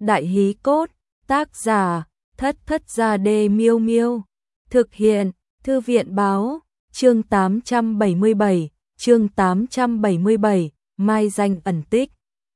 Đại hí cốt, tác giả, Thất Thất Gia Đê Miêu Miêu. Thực hiện, Thư viện báo, chương 877, Mai danh ẩn tích.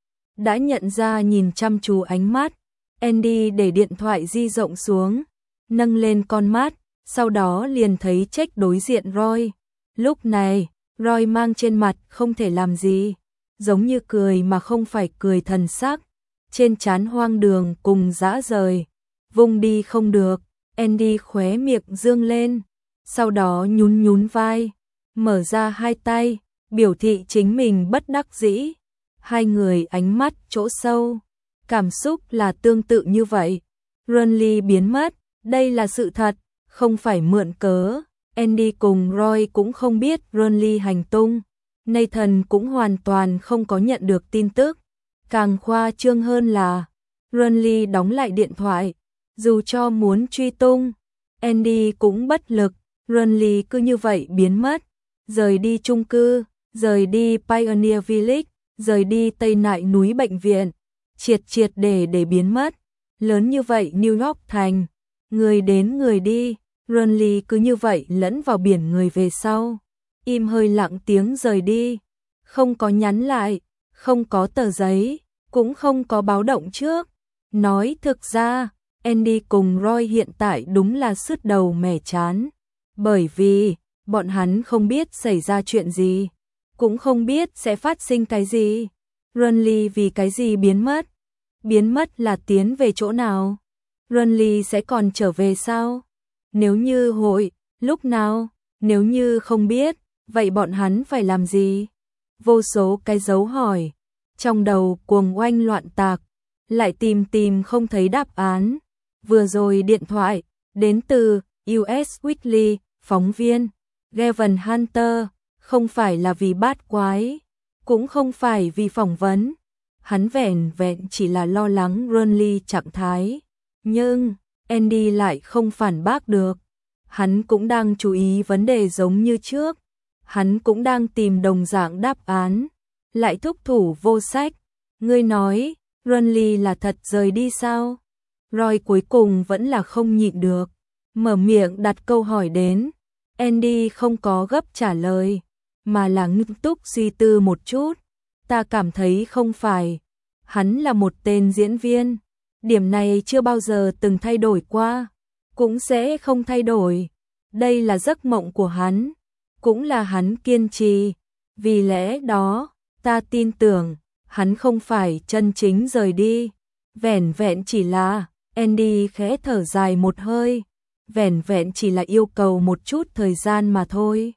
Đã nhận ra nhìn chăm chú ánh mắt, Andy để điện thoại di rộng xuống, nâng lên con mắt, sau đó liền thấy Jack đối diện Roy. Lúc này, Roy mang trên mặt không thể làm gì, giống như cười mà không phải cười thần sắc, trên trán hoang đường cùng dã rời, vùng đi không được. Andy khóe miệng dương lên, sau đó nhún nhún vai, mở ra hai tay, biểu thị chính mình bất đắc dĩ. Hai người ánh mắt chỗ sâu, cảm xúc là tương tự như vậy. Ronly biến mất, đây là sự thật, không phải mượn cớ. Andy cùng Roy cũng không biết Ronly hành tung, Nathan cũng hoàn toàn không có nhận được tin tức. Càng khoa trương hơn là Ronly đóng lại điện thoại, dù cho muốn truy tung, Andy cũng bất lực. Ronly cứ như vậy biến mất, rời đi chung cư, rời đi Pioneer Village, rời đi Tây Nại núi bệnh viện, triệt để biến mất. Lớn như vậy New York thành, người đến người đi, Ronly cứ như vậy lẫn vào biển người về sau, im hơi lặng tiếng rời đi, không có nhắn lại, không có tờ giấy, cũng không có báo động trước. Nói thực ra, Andy cùng Roy hiện tại đúng là sứt đầu mẻ chán, bởi vì bọn hắn không biết xảy ra chuyện gì, cũng không biết sẽ phát sinh cái gì. Ronly vì cái gì biến mất? Biến mất là tiến về chỗ nào? Ronly sẽ còn trở về sao? Nếu như hội, lúc nào? Nếu như không biết, vậy bọn hắn phải làm gì? Vô số cái dấu hỏi, trong đầu cuồng oanh loạn tạc, lại tìm không thấy đáp án. Vừa rồi điện thoại, đến từ US Weekly, phóng viên, Gavin Hunter, không phải là vì bát quái, cũng không phải vì phỏng vấn. Hắn vẻn vẹn chỉ là lo lắng Ronly trạng thái. Nhưng, Andy lại không phản bác được. Hắn cũng đang chú ý vấn đề giống như trước. Hắn cũng đang tìm đồng dạng đáp án. Lại thúc thủ vô sách. Ngươi nói, Ronly là thật rời đi sao? Roy cuối cùng vẫn là không nhịn được, mở miệng đặt câu hỏi đến. Andy không có gấp trả lời, mà là nghiêm túc suy tư một chút. Ta cảm thấy không phải. Hắn là một tên diễn viên. Điểm này chưa bao giờ từng thay đổi qua, cũng sẽ không thay đổi. Đây là giấc mộng của hắn, cũng là hắn kiên trì. Vì lẽ đó, ta tin tưởng, hắn không phải chân chính rời đi. Vẻn vẹn chỉ là, Andy khẽ thở dài một hơi, vẻn vẹn chỉ là yêu cầu một chút thời gian mà thôi.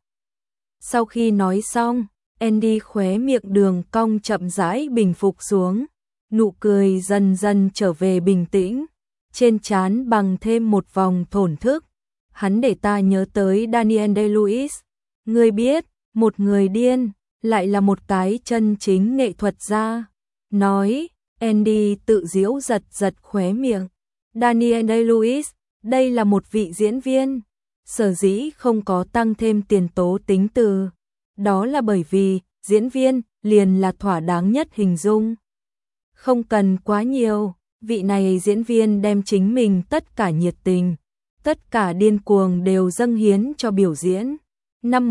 Sau khi nói xong, Andy khóe miệng đường cong chậm rãi bình phục xuống, nụ cười dần dần trở về bình tĩnh, trên trán bằng thêm một vòng thổn thức. Hắn để ta nhớ tới Daniel Day-Lewis, ngươi biết, một người điên, lại là một cái chân chính nghệ thuật gia. Nói, Andy tự giễu giật khóe miệng. Daniel Day-Lewis, đây là một vị diễn viên, sở dĩ không có tăng thêm tiền tố tính từ. Đó là bởi vì, diễn viên liền là thỏa đáng nhất hình dung. Không cần quá nhiều, vị này diễn viên đem chính mình tất cả nhiệt tình, tất cả điên cuồng đều dâng hiến cho biểu diễn. Năm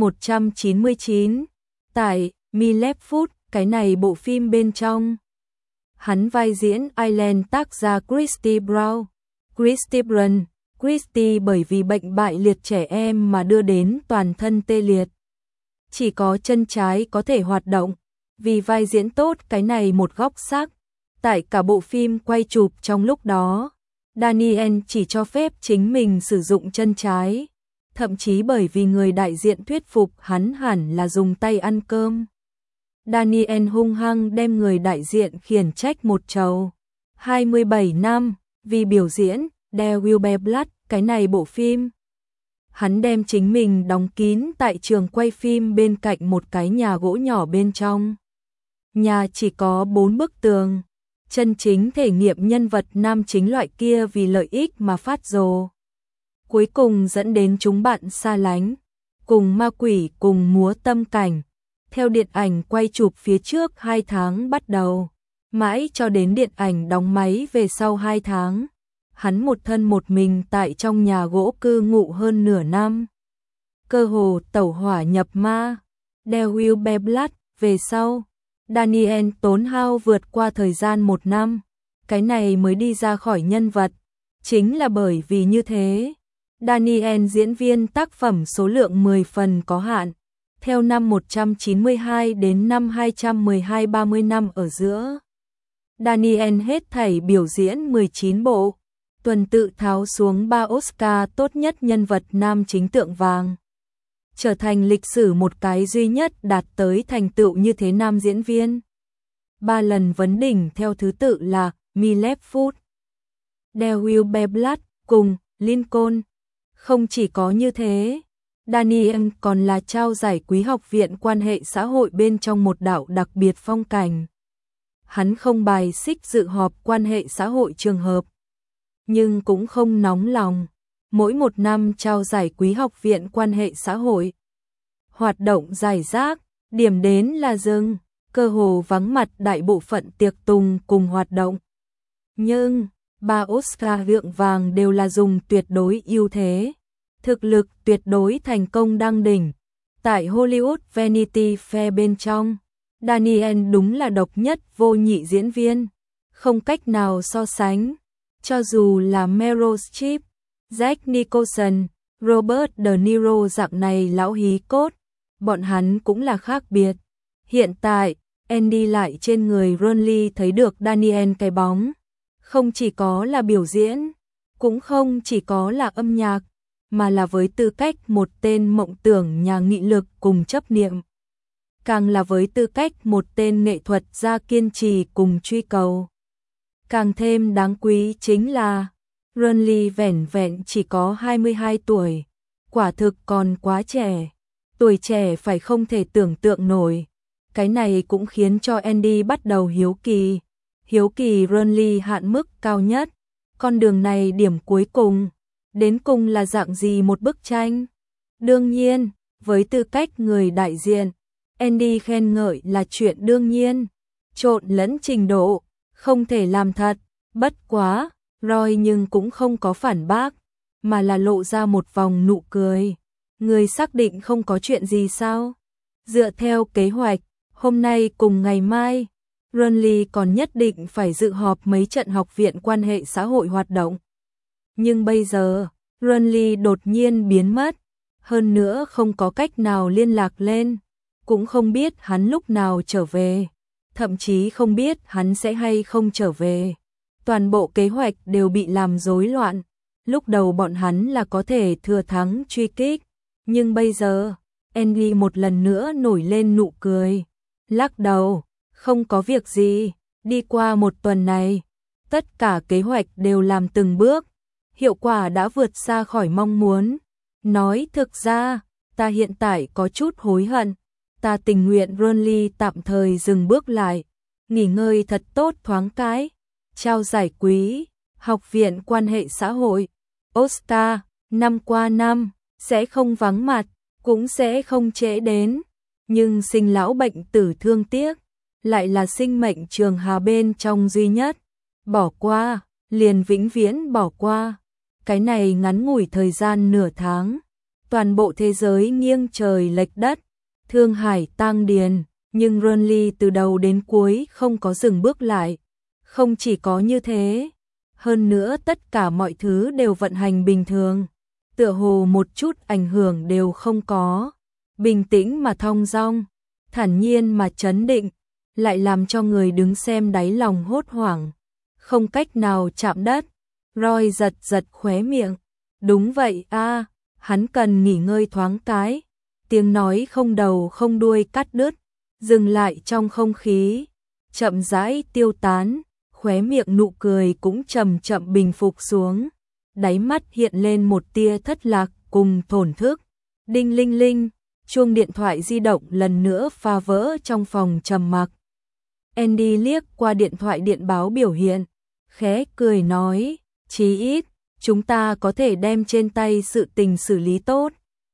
1999, tại Millepfoot, cái này bộ phim bên trong, hắn vai diễn Island tác gia Christy Brown. Christy bởi vì bệnh bại liệt trẻ em mà đưa đến toàn thân tê liệt, chỉ có chân trái có thể hoạt động. Vì vai diễn tốt cái này một góc sắc, tại cả bộ phim quay chụp trong lúc đó, Daniel chỉ cho phép chính mình sử dụng chân trái, thậm chí bởi vì người đại diện thuyết phục hắn hẳn là dùng tay ăn cơm. Daniel hung hăng đem người đại diện khiển trách một trầu. 27 năm, vì biểu diễn There Will Be Blood, cái này bộ phim. Hắn đem chính mình đóng kín tại trường quay phim bên cạnh một cái nhà gỗ nhỏ bên trong. Nhà chỉ có 4 bức tường, chân chính thể nghiệm nhân vật nam chính loại kia vì lợi ích mà phát rồ. Cuối cùng dẫn đến chúng bạn xa lánh, cùng ma quỷ cùng múa tâm cảnh. Theo điện ảnh quay chụp phía trước 2 tháng bắt đầu, Mãi cho đến điện ảnh đóng máy về sau 2 tháng, hắn một thân một mình tại trong nhà gỗ cư ngụ hơn nửa năm. Cơ hồ tẩu hỏa nhập ma. The Will Be Blood về sau, Daniel tốn hao vượt qua thời gian 1 năm, cái này mới đi ra khỏi nhân vật. Chính là bởi vì như thế, Daniel diễn viên tác phẩm số lượng 10 phần có hạn, theo năm 192 đến năm 212 30 năm ở giữa. Daniel hết thảy biểu diễn 19 bộ, tuần tự tháo xuống 3 Oscar tốt nhất nhân vật nam chính tượng vàng. Trở thành lịch sử một cái duy nhất đạt tới thành tựu như thế nam diễn viên. 3 lần vấn đỉnh theo thứ tự là Millefoot, The Will Be Blood cùng Lincoln. Không chỉ có như thế, Daniel còn là trao giải quý học viện quan hệ xã hội bên trong một đạo đặc biệt phong cảnh. Hắn không bài xích dự họp quan hệ xã hội trường hợp, nhưng cũng không nóng lòng. Mỗi 1 năm trao giải quý học viện quan hệ xã hội. Hoạt động giải rác, điểm đến là rừng, cơ hồ vắng mặt đại bộ phận tiệc tùng cùng hoạt động. Nhưng, 3 Oscar tượng vàng đều là dùng tuyệt đối ưu thế. Thực lực tuyệt đối thành công đăng đỉnh. Tại Hollywood Vanity Fair bên trong, Daniel đúng là độc nhất vô nhị diễn viên. Không cách nào so sánh. Cho dù là Meryl Streep, Jack Nicholson, Robert De Niro dạng này lão hí cốt, bọn hắn cũng là khác biệt. Hiện tại, Andy lại trên người Ron Lee thấy được Daniel cái bóng. Không chỉ có là biểu diễn, cũng không chỉ có là âm nhạc, mà là với tư cách một tên mộng tưởng nhà nghị lực cùng chấp niệm. Càng là với tư cách một tên nghệ thuật gia kiên trì cùng truy cầu. Càng thêm đáng quý chính là Ron Lee vẻn vẹn chỉ có 22 tuổi, quả thực còn quá trẻ. Tuổi trẻ phải không thể tưởng tượng nổi. Cái này cũng khiến cho Andy bắt đầu hiếu kỳ. Hiếu kỳ Ron Lee hạn mức cao nhất. Con đường này điểm cuối cùng, đến cùng là dạng gì một bức tranh? Đương nhiên, với tư cách người đại diện, Andy khen ngợi là chuyện đương nhiên. Trộn lẫn trình độ, không thể làm thật. Bất quá, Roy nhưng cũng không có phản bác, mà là lộ ra một vòng nụ cười. Người xác định không có chuyện gì sao? Dựa theo kế hoạch, hôm nay cùng ngày mai, Ron Lee còn nhất định phải dự họp mấy trận học viện quan hệ xã hội hoạt động. Nhưng bây giờ, Ron Lee đột nhiên biến mất, hơn nữa không có cách nào liên lạc lên, cũng không biết hắn lúc nào trở về, thậm chí không biết hắn sẽ hay không trở về. Toàn bộ kế hoạch đều bị làm rối loạn. Lúc đầu bọn hắn là có thể thừa thắng truy kích, nhưng bây giờ, Andy một lần nữa nổi lên nụ cười, lắc đầu, không có việc gì, đi qua 1 tuần này, tất cả kế hoạch đều làm từng bước, hiệu quả đã vượt xa khỏi mong muốn. Nói thực ra, ta hiện tại có chút hối hận, ta tình nguyện Ron Lee tạm thời dừng bước lại, nghỉ ngơi thật tốt thoáng cái. Trao giải quý, học viện quan hệ xã hội, Oscar, năm qua năm, sẽ không vắng mặt, cũng sẽ không trễ đến. Nhưng sinh lão bệnh tử thương tiếc, lại là sinh mệnh trường hà bên trong duy nhất. Bỏ qua, liền vĩnh viễn bỏ qua. Cái này ngắn ngủi thời gian nửa tháng. Toàn bộ thế giới nghiêng trời lệch đất, thương hải tang điền, nhưng Ron Lee từ đầu đến cuối không có dừng bước lại. Không chỉ có như thế, hơn nữa tất cả mọi thứ đều vận hành bình thường, tựa hồ một chút ảnh hưởng đều không có, bình tĩnh mà thong dong, thản nhiên mà trấn định, lại làm cho người đứng xem đáy lòng hốt hoảng, không cách nào chạm đất. Roy giật giật khóe miệng, đúng vậy a, hắn cần nghỉ ngơi thoáng cái. Tiếng nói không đầu không đuôi cắt đứt, dừng lại trong không khí, chậm rãi tiêu tán. Khóe miệng nụ cười cũng chậm chậm bình phục xuống, đáy mắt hiện lên một tia thất lạc cùng thổn thức. Đinh linh linh, chuông điện thoại di động lần nữa phá vỡ trong phòng trầm mặc. Andy liếc qua điện thoại điện báo biểu hiện, khẽ cười nói, chí ít, chúng ta có thể đem trên tay sự tình xử lý tốt.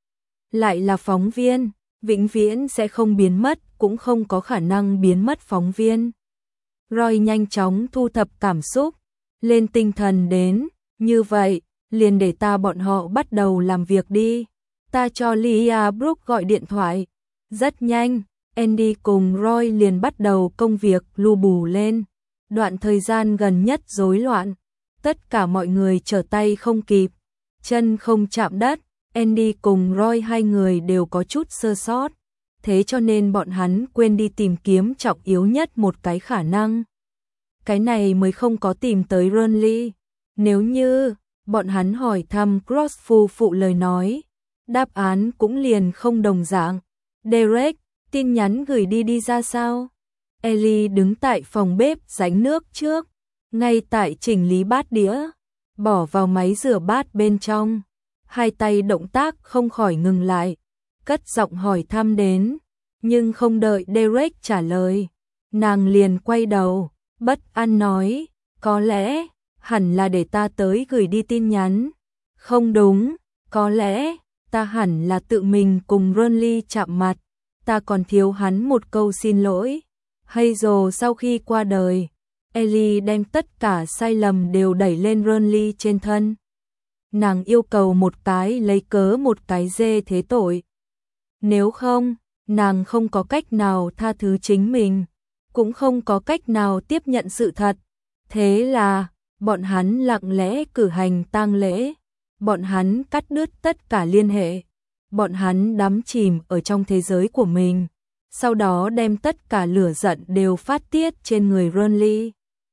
Lại là phóng viên, vĩnh viễn sẽ không biến mất, cũng không có khả năng biến mất phóng viên. Roy nhanh chóng thu thập cảm xúc, lên tinh thần đến, như vậy, liền để bọn họ bắt đầu làm việc đi. Ta cho Lia Brooke gọi điện thoại. Rất nhanh, Andy cùng Roy liền bắt đầu công việc lu bù lên. Đoạn thời gian gần nhất rối loạn, tất cả mọi người trở tay không kịp, chân không chạm đất. Andy cùng Roy hai người đều có chút sơ sót, thế cho nên bọn hắn quên đi tìm kiếm trọng yếu nhất một cái khả năng. Cái này mới không có tìm tới Renly. Nếu như bọn hắn hỏi thăm Cross phu phụ lời nói, đáp án cũng liền không đồng dạng. Derek, tin nhắn gửi đi ra sao? Ellie đứng tại phòng bếp rãnh nước trước, ngay tại chỉnh lý bát đĩa, bỏ vào máy rửa bát bên trong. Hai tay động tác không khỏi ngừng lại, cất giọng hỏi thăm đến, nhưng không đợi Derek trả lời, nàng liền quay đầu, bất an nói, có lẽ, hẳn là để ta tới gửi đi tin nhắn. Không đúng, có lẽ, ta hẳn là tự mình cùng Renly chạm mặt, ta còn thiếu hắn một câu xin lỗi. Hazel sau khi qua đời, Ellie đem tất cả sai lầm đều đẩy lên Renly trên thân. Nàng yêu cầu một cái lấy cớ một cái dê thế tội. Nếu không, nàng không có cách nào tha thứ chính mình, cũng không có cách nào tiếp nhận sự thật. Thế là, bọn hắn lặng lẽ cử hành tang lễ, bọn hắn cắt đứt tất cả liên hệ, bọn hắn đắm chìm ở trong thế giới của mình, sau đó đem tất cả lửa giận đều phát tiết trên người Renly.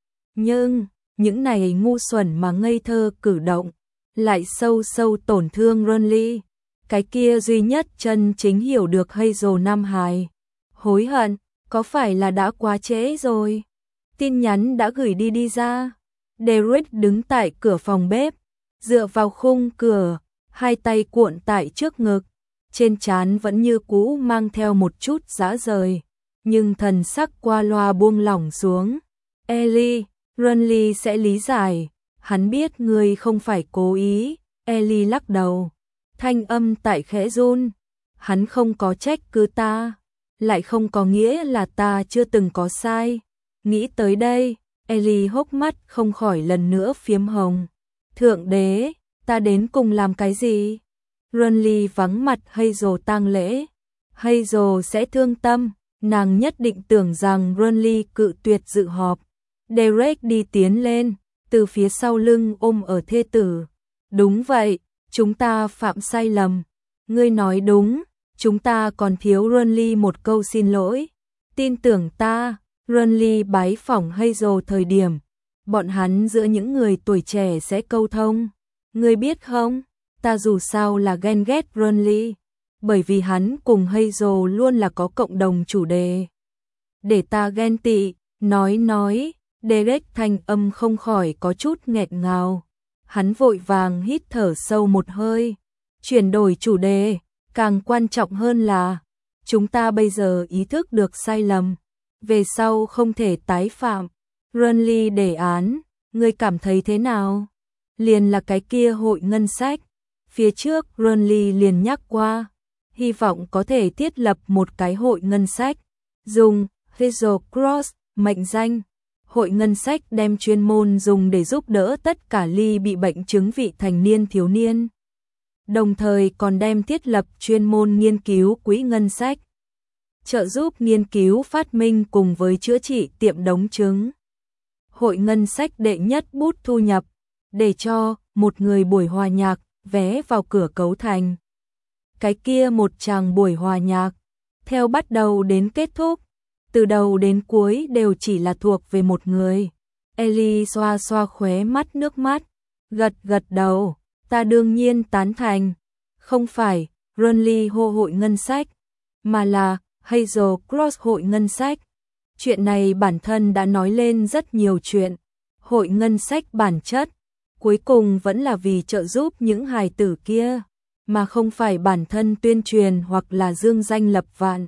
Nhưng, những này ngu xuẩn mà ngây thơ cử động, lại sâu sâu tổn thương Renly. Cái kia duy nhất chân chính hiểu được Hazel Nam Hải. Hối hận, có phải là đã quá trễ rồi? Tin nhắn đã gửi đi ra. Derek đứng tại cửa phòng bếp, dựa vào khung cửa, hai tay cuộn tại trước ngực, trên trán vẫn như cũ mang theo một chút dã rời, nhưng thần sắc qua loa buông lỏng xuống. Ellie, Renly sẽ lý giải, hắn biết ngươi không phải cố ý. Ellie lắc đầu, thanh âm tại khẽ run, hắn không có trách cứ ta, lại không có nghĩa là ta chưa từng có sai. Nghĩ tới đây, Ellie hốc mắt không khỏi lần nữa phiếm hồng. Thượng đế, ta đến cùng làm cái gì? Renly vắng mặt Hazel tang lễ. Hazel sẽ thương tâm, nàng nhất định tưởng rằng Renly cự tuyệt dự họp. Derek đi tiến lên, từ phía sau lưng ôm ở thê tử. Đúng vậy, chúng ta phạm sai lầm. Ngươi nói đúng, chúng ta còn thiếu Renly một câu xin lỗi. Tin tưởng ta. Renly bái phỏng Hazel thời điểm, bọn hắn giữa những người tuổi trẻ sẽ câu thông. Ngươi biết không, ta dù sao là ghen ghét Renly, bởi vì hắn cùng Hazel luôn là có cộng đồng chủ đề. Để ta ghen tị, nói, Derek thanh âm không khỏi có chút nghẹn ngào. Hắn vội vàng hít thở sâu một hơi, chuyển đổi chủ đề, càng quan trọng hơn là, chúng ta bây giờ ý thức được sai lầm, về sau không thể tái phạm. Renly đề án, ngươi cảm thấy thế nào? Liền là cái kia hội ngân sách. Phía trước Renly liền nhắc qua, hy vọng có thể thiết lập một cái hội ngân sách, dùng Hazel Cross mệnh danh. Hội ngân sách đem chuyên môn dùng để giúp đỡ tất cả Ly bị bệnh chứng vị thành niên thiếu niên. Đồng thời còn đem thiết lập chuyên môn nghiên cứu quỹ ngân sách, trợ giúp nghiên cứu phát minh cùng với chữa trị tiệm đống trứng. Hội ngân sách đệ nhất bút thu nhập, để cho một người buổi hòa nhạc vé vào cửa cấu thành. Cái kia một tràng buổi hòa nhạc, theo bắt đầu đến kết thúc, từ đầu đến cuối đều chỉ là thuộc về một người. Ellie xoa xoa khóe mắt nước mắt, gật đầu, ta đương nhiên tán thành. Không phải Renly hội ngân sách, mà là Hazel Cross hội ngân sách. Chuyện này bản thân đã nói lên rất nhiều chuyện. Hội ngân sách bản chất, cuối cùng vẫn là vì trợ giúp những hài tử kia, mà không phải bản thân tuyên truyền hoặc là dương danh lập vạn.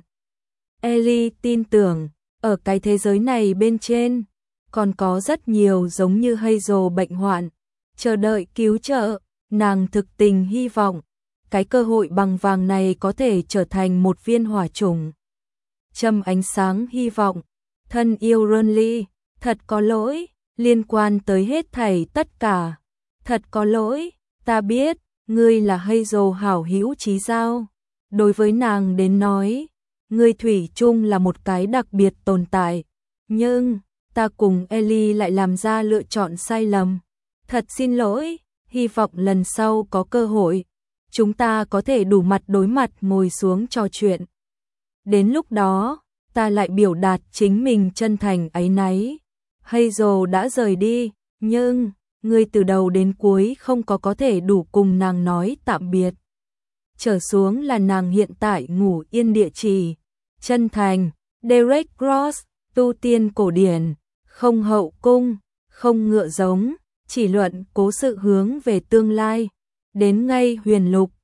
Ellie tin tưởng, ở cái thế giới này bên trên, còn có rất nhiều giống như Hazel bệnh hoạn, chờ đợi cứu trợ. Nàng thực tình hy vọng, cái cơ hội bằng vàng này có thể trở thành một viên hỏa trùng, châm ánh sáng hy vọng. Thân yêu Renly, Thật có lỗi, liên quan tới hết thảy tất cả. Thật có lỗi, ta biết, ngươi là Hazel hảo hữu chí giao. Đối với nàng đến nói, ngươi thủy chung là một cái đặc biệt tồn tại. Nhưng, ta cùng Ellie lại làm ra lựa chọn sai lầm. Thật xin lỗi, hy vọng lần sau có cơ hội, chúng ta có thể đủ mặt đối mặt ngồi xuống trò chuyện. Đến lúc đó, ta lại biểu đạt chính mình chân thành áy náy. Hazel đã rời đi, nhưng ngươi từ đầu đến cuối không có thể đủ cùng nàng nói tạm biệt. Trở xuống là nàng hiện tại ngủ yên địa chỉ. Chân thành, Derek Ross, tu tiên cổ điển, không hậu cung, không ngựa giống, chỉ luận cố sự hướng về tương lai. Đến ngay huyền lục.